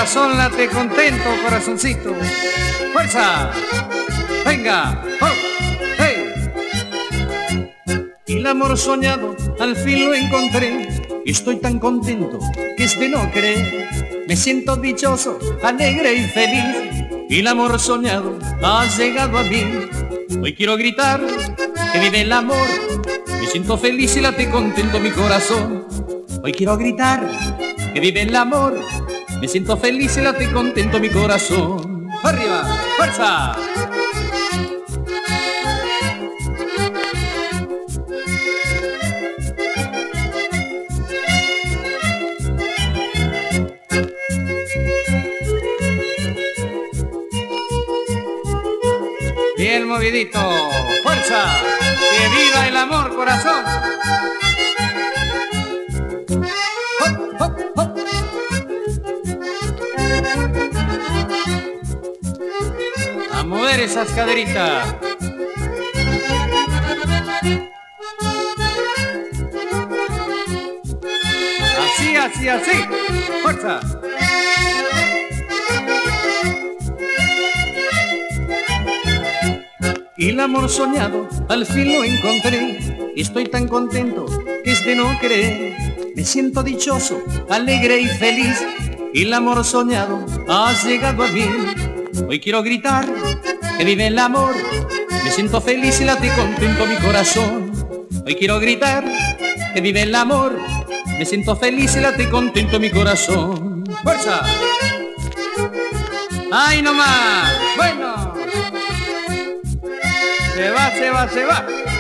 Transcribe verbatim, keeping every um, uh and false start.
corazón late contento, corazoncito. ¡Fuerza! ¡Venga! ¡Oh! ¡Hey! Y el amor soñado al fin lo encontré. Y estoy tan contento que es de no creer. Me siento dichoso, alegre y feliz. Y el amor soñado ha llegado a mí. Hoy quiero gritar que vive el amor. Me siento feliz y late contento mi corazón. Hoy quiero gritar que vive el amor. Me siento feliz y late contento mi corazón. ¡Arriba! ¡Fuerza! Bien movidito, fuerza, que viva el amor, corazón. Hop, hop, hop. A mover esas caderitas. Así, así, así, fuerza. Y el amor soñado al fin lo encontré. Y estoy tan contento que es de no creer. Me siento dichoso, alegre y feliz. Y el amor soñado ha llegado a mí. Hoy quiero gritar que vive el amor. Me siento feliz y late contento mi corazón. Hoy quiero gritar que vive el amor. Me siento feliz y late contento mi corazón. ¡Fuerza! ¡Ay, no más! Bueno, se va, se va, se va.